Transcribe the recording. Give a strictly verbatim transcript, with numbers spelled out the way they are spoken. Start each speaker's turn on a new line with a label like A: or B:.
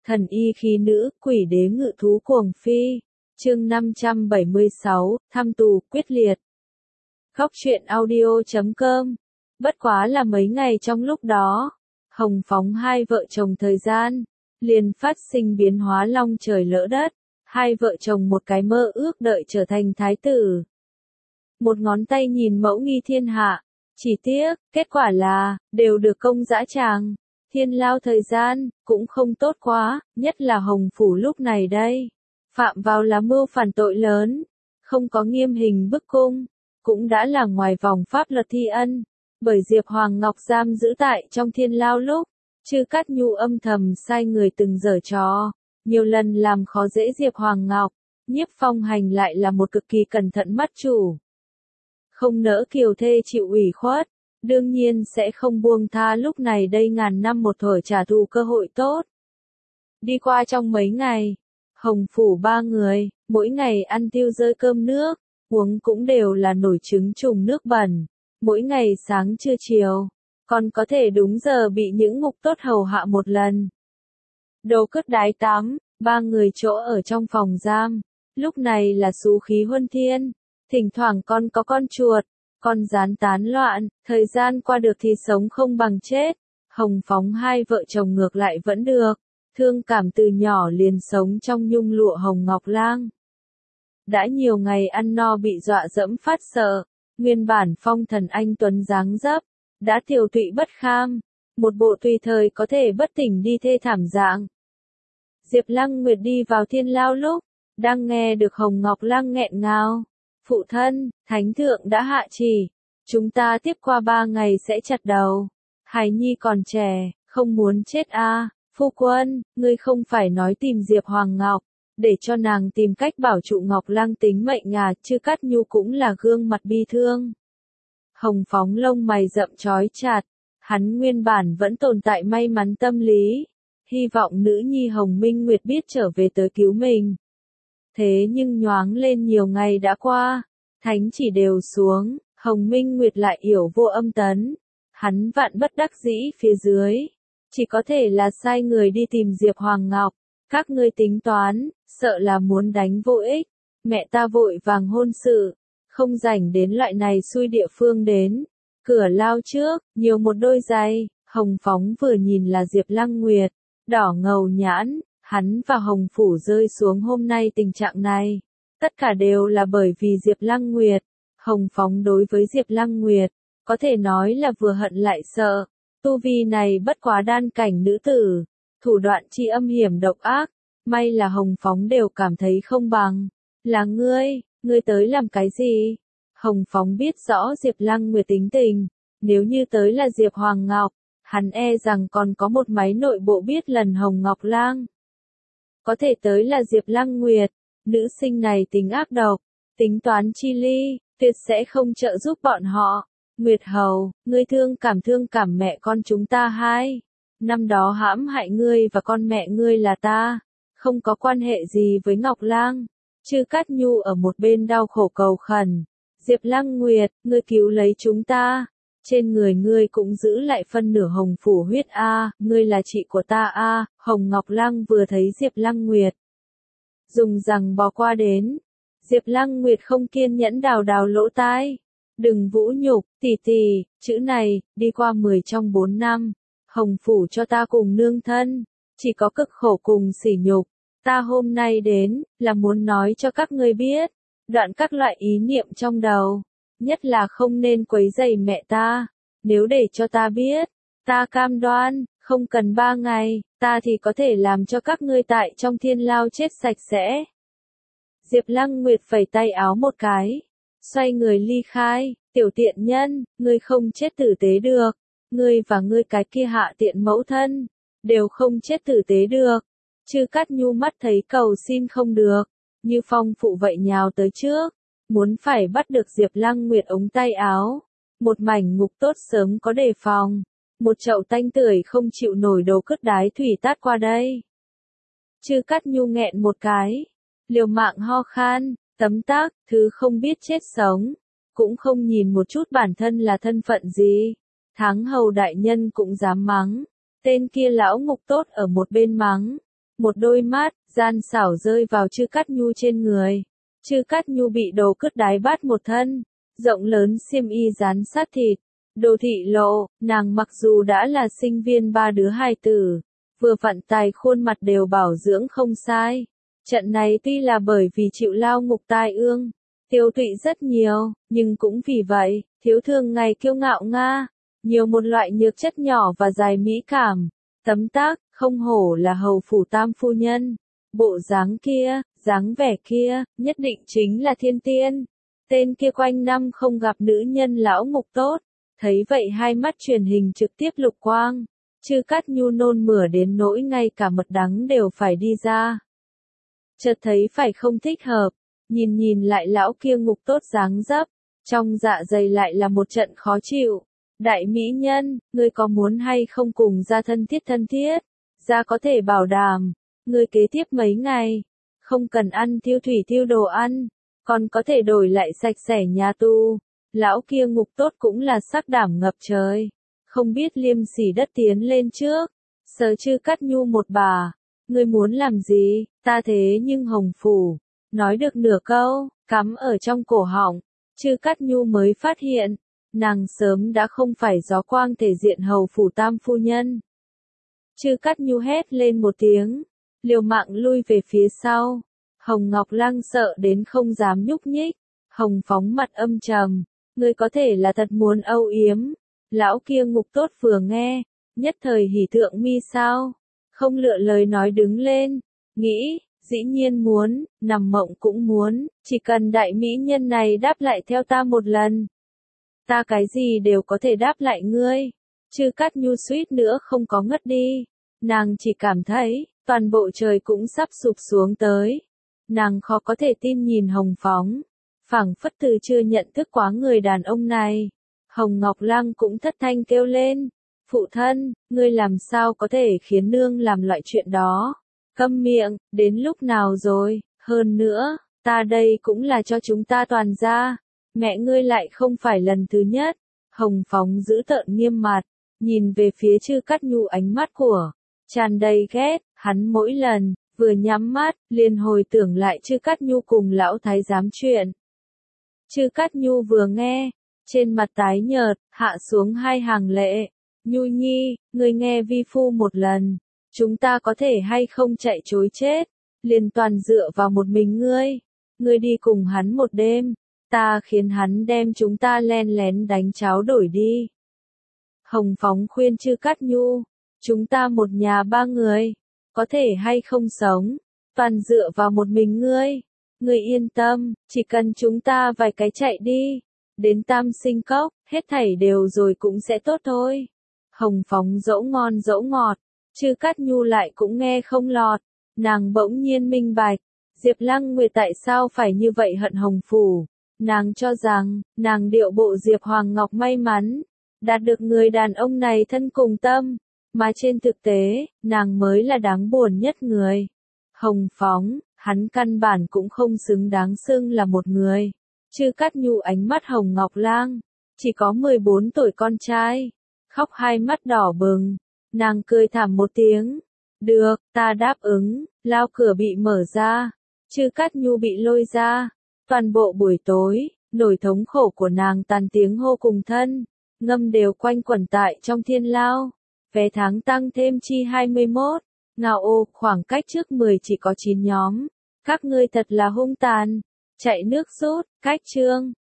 A: Thần y khí nữ, quỷ đế ngự thú cuồng phi. Chương năm trăm bảy mươi sáu, thăm tù, quyết liệt. Góc truyện audio chấm com. Bất quá là mấy ngày trong lúc đó, Hồng Phóng hai vợ chồng thời gian, liền phát sinh biến hóa long trời lỡ đất, hai vợ chồng một cái mơ ước đợi trở thành thái tử. Một ngón tay nhìn mẫu nghi thiên hạ, chỉ tiếc, kết quả là, đều được công dã tràng. Thiên lao thời gian, cũng không tốt quá, nhất là Hồng Phủ lúc này đây. Phạm vào là mưu phản tội lớn, không có nghiêm hình bức cung, cũng đã là ngoài vòng pháp luật thi ân. Bởi Diệp Hoàng Ngọc giam giữ tại trong thiên lao lúc, Chư Cát Nhu âm thầm sai người từng giở trò, nhiều lần làm khó dễ Diệp Hoàng Ngọc. Nhiếp Phong Hành lại là một cực kỳ cẩn thận mắt chủ. Không nỡ kiều thê chịu ủy khuất, đương nhiên sẽ không buông tha lúc này đây ngàn năm một thổi trả thù cơ hội tốt. Đi qua trong mấy ngày, Hồng Phủ ba người, mỗi ngày ăn tiêu rơi cơm nước, uống cũng đều là nổi trứng trùng nước bẩn, mỗi ngày sáng trưa chiều, còn có thể đúng giờ bị những ngục tốt hầu hạ một lần. Đồ cất đái tắm, ba người chỗ ở trong phòng giam, lúc này là xú khí huân thiên, thỉnh thoảng còn có con chuột, con gián tán loạn, thời gian qua được thì sống không bằng chết. Hồng Phóng hai vợ chồng ngược lại vẫn được, thương cảm từ nhỏ liền sống trong nhung lụa hồng ngọc lang. Đã nhiều ngày ăn no bị dọa dẫm phát sợ, nguyên bản phong thần anh tuấn dáng dấp, đã tiều tụy bất kham, một bộ tùy thời có thể bất tỉnh đi thê thảm dạng. Diệp Lăng Nguyệt đi vào thiên lao lúc, đang nghe được Hồng Ngọc Lang nghẹn ngào. Phụ thân, Thánh Thượng đã hạ chỉ, chúng ta tiếp qua ba ngày sẽ chặt đầu. Hải Nhi còn trẻ, không muốn chết a. À. Phu quân, ngươi không phải nói tìm Diệp Hoàng Ngọc, để cho nàng tìm cách bảo trụ Ngọc Lang tính mệnh à, Chư Cát Nhu cũng là gương mặt bi thương. Hồng Phóng lông mày rậm chói chặt, hắn nguyên bản vẫn tồn tại may mắn tâm lý, hy vọng nữ nhi Hồng Minh Nguyệt biết trở về tới cứu mình. Thế nhưng nhoáng lên nhiều ngày đã qua, thánh chỉ đều xuống, Hồng Minh Nguyệt lại yểu vô âm tấn, hắn vạn bất đắc dĩ phía dưới, chỉ có thể là sai người đi tìm Diệp Hoàng Ngọc, các ngươi tính toán, sợ là muốn đánh vô ích, mẹ ta vội vàng hôn sự, không rảnh đến loại này xui địa phương đến, cửa lao trước, nhiều một đôi giày, Hồng Phóng vừa nhìn là Diệp Lăng Nguyệt, đỏ ngầu nhãn. Hắn và Hồng Phủ rơi xuống hôm nay tình trạng này, tất cả đều là bởi vì Diệp Lăng Nguyệt. Hồng Phóng đối với Diệp Lăng Nguyệt, có thể nói là vừa hận lại sợ, tu vi này bất quá đan cảnh nữ tử, thủ đoạn chi âm hiểm độc ác, may là Hồng Phóng đều cảm thấy không bằng. Là ngươi, ngươi tới làm cái gì? Hồng Phóng biết rõ Diệp Lăng Nguyệt tính tình, nếu như tới là Diệp Hoàng Ngọc, hắn e rằng còn có một máy nội bộ biết lần Hồng Ngọc Lang. Có thể tới là Diệp Lăng Nguyệt, nữ sinh này tính ác độc, tính toán chi ly, tuyệt sẽ không trợ giúp bọn họ. Nguyệt Hầu, ngươi thương cảm thương cảm mẹ con chúng ta hai. Năm đó hãm hại ngươi và con mẹ ngươi là ta, không có quan hệ gì với Ngọc Lang. Chư Cát Nhu ở một bên đau khổ cầu khẩn. Diệp Lăng Nguyệt, ngươi cứu lấy chúng ta. Trên người ngươi cũng giữ lại phân nửa Hồng Phủ huyết a, ngươi là chị của ta a. Hồng Ngọc Lang vừa thấy Diệp Lăng Nguyệt, dùng rằng bò qua đến. Diệp Lăng Nguyệt không kiên nhẫn đào đào lỗ tai. Đừng vũ nhục, tỷ tỷ, chữ này, đi qua mười trong bốn năm, Hồng Phủ cho ta cùng nương thân, chỉ có cực khổ cùng sỉ nhục. Ta hôm nay đến, là muốn nói cho các ngươi biết, đoạn các loại ý niệm trong đầu. Nhất là không nên quấy rầy mẹ ta, nếu để cho ta biết, ta cam đoan, không cần ba ngày, ta thì có thể làm cho các ngươi tại trong thiên lao chết sạch sẽ. Diệp Lăng Nguyệt phẩy tay áo một cái, xoay người ly khai, tiểu tiện nhân, ngươi không chết tử tế được, ngươi và ngươi cái kia hạ tiện mẫu thân, đều không chết tử tế được. Chư Cát Nhu mắt thấy cầu xin không được, như phong phụ vậy nhào tới trước. Muốn phải bắt được Diệp Lăng Nguyệt ống tay áo, một mảnh ngục tốt sớm có đề phòng, một chậu tanh tưởi không chịu nổi đồ cứt đái thủy tát qua đây. Chư Cát Nhu nghẹn một cái, liều mạng ho khan, tấm tắc, thứ không biết chết sống, cũng không nhìn một chút bản thân là thân phận gì. Tháng hầu đại nhân cũng dám mắng, tên kia lão ngục tốt ở một bên mắng, một đôi mắt, gian xảo rơi vào Chư Cát Nhu trên người. Chư Cát Nhu bị đồ cứt đái bát một thân, rộng lớn xiêm y dán sát thịt, đồ thị lộ, nàng mặc dù đã là sinh viên ba đứa hài tử, vừa vặn tài khuôn mặt đều bảo dưỡng không sai. Trận này tuy là bởi vì chịu lao ngục tai ương, tiêu tụy rất nhiều, nhưng cũng vì vậy, thiếu thường ngày kiêu ngạo Nga, nhiều một loại nhược chất nhỏ và dài mỹ cảm, tấm tắc, không hổ là hầu phủ tam phu nhân. Bộ dáng kia, dáng vẻ kia, nhất định chính là thiên tiên. Tên kia quanh năm không gặp nữ nhân lão ngục tốt, thấy vậy hai mắt truyền hình trực tiếp lục quang. Chư Cát Nhu nôn mửa đến nỗi ngay cả mật đắng đều phải đi ra. Chợt thấy phải không thích hợp, nhìn nhìn lại lão kia ngục tốt dáng dấp, trong dạ dày lại là một trận khó chịu. Đại mỹ nhân, ngươi có muốn hay không cùng ra thân thiết thân thiết? Ra có thể bảo đảm, ngươi kế tiếp mấy ngày, không cần ăn tiêu thủy tiêu đồ ăn, còn có thể đổi lại sạch sẽ nhà tu. Lão kia ngục tốt cũng là sắc đảm ngập trời, không biết liêm sỉ đất tiến lên trước, sờ Chư Cát Nhu một bà. Ngươi muốn làm gì, ta thế nhưng hồng phủ, nói được nửa câu, cắm ở trong cổ họng. Chư Cát Nhu mới phát hiện, nàng sớm đã không phải gió quang thể diện hầu phủ tam phu nhân. Chư Cát Nhu hét lên một tiếng, liều mạng lui về phía sau. Hồng Ngọc Lăng sợ đến không dám nhúc nhích. Hồng Phóng mặt âm trầm, ngươi có thể là thật muốn âu yếm. Lão kia ngục tốt vừa nghe, nhất thời hỉ thượng mi sao, không lựa lời nói đứng lên, nghĩ, dĩ nhiên muốn, nằm mộng cũng muốn, chỉ cần đại mỹ nhân này đáp lại theo ta một lần. Ta cái gì đều có thể đáp lại ngươi. Chư Cát Nhu suýt nữa không có ngất đi. Nàng chỉ cảm thấy, toàn bộ trời cũng sắp sụp xuống tới. Nàng khó có thể tin nhìn Hồng Phóng, phảng phất từ chưa nhận thức quá người đàn ông này. Hồng Ngọc Lăng cũng thất thanh kêu lên, phụ thân, ngươi làm sao có thể khiến nương làm loại chuyện đó? Câm miệng, đến lúc nào rồi? Hơn nữa, ta đây cũng là cho chúng ta toàn gia. Mẹ ngươi lại không phải lần thứ nhất. Hồng Phóng giữ tợn nghiêm mặt, nhìn về phía Chư Cát Nhu ánh mắt của tràn đầy ghét. Hắn mỗi lần vừa nhắm mắt, liền hồi tưởng lại Chư Cát Nhu cùng lão thái giám chuyện. Chư Cát Nhu vừa nghe, trên mặt tái nhợt, hạ xuống hai hàng lệ. Nhu nhi, ngươi nghe vi phu một lần, chúng ta có thể hay không chạy chối chết, liền toàn dựa vào một mình ngươi. Ngươi đi cùng hắn một đêm, ta khiến hắn đem chúng ta len lén đánh cháo đổi đi. Hồng Phóng khuyên Chư Cát Nhu, chúng ta một nhà ba người, có thể hay không sống, toàn dựa vào một mình ngươi. Ngươi yên tâm, chỉ cần chúng ta vài cái chạy đi, đến Tam Sinh Cốc, hết thảy đều rồi cũng sẽ tốt thôi. Hồng Phóng dẫu ngon dẫu ngọt, Chư Cát Nhu lại cũng nghe không lọt. Nàng bỗng nhiên minh bạch, Diệp Lăng Nguyệt tại sao phải như vậy hận Hồng phủ. Nàng cho rằng, nàng điệu bộ Diệp Hoàng Ngọc may mắn, đạt được người đàn ông này thân cùng tâm, mà trên thực tế, nàng mới là đáng buồn nhất người. Hồng Phóng, hắn căn bản cũng không xứng đáng xưng là một người. Chư Cát Nhu ánh mắt Hồng Ngọc Lang, chỉ có mười bốn tuổi con trai, khóc hai mắt đỏ bừng, nàng cười thảm một tiếng. Được, ta đáp ứng. Lao cửa bị mở ra, Chư Cát Nhu bị lôi ra. Toàn bộ buổi tối, nỗi thống khổ của nàng tàn tiếng hô cùng thân, ngâm đều quanh quẩn tại trong thiên lao. Vé tháng tăng thêm chi hai mươi mốt, ngao ô, khoảng cách trước mười chỉ có chín nhóm. Các ngươi thật là hung tàn. Chạy nước rút, cách chương.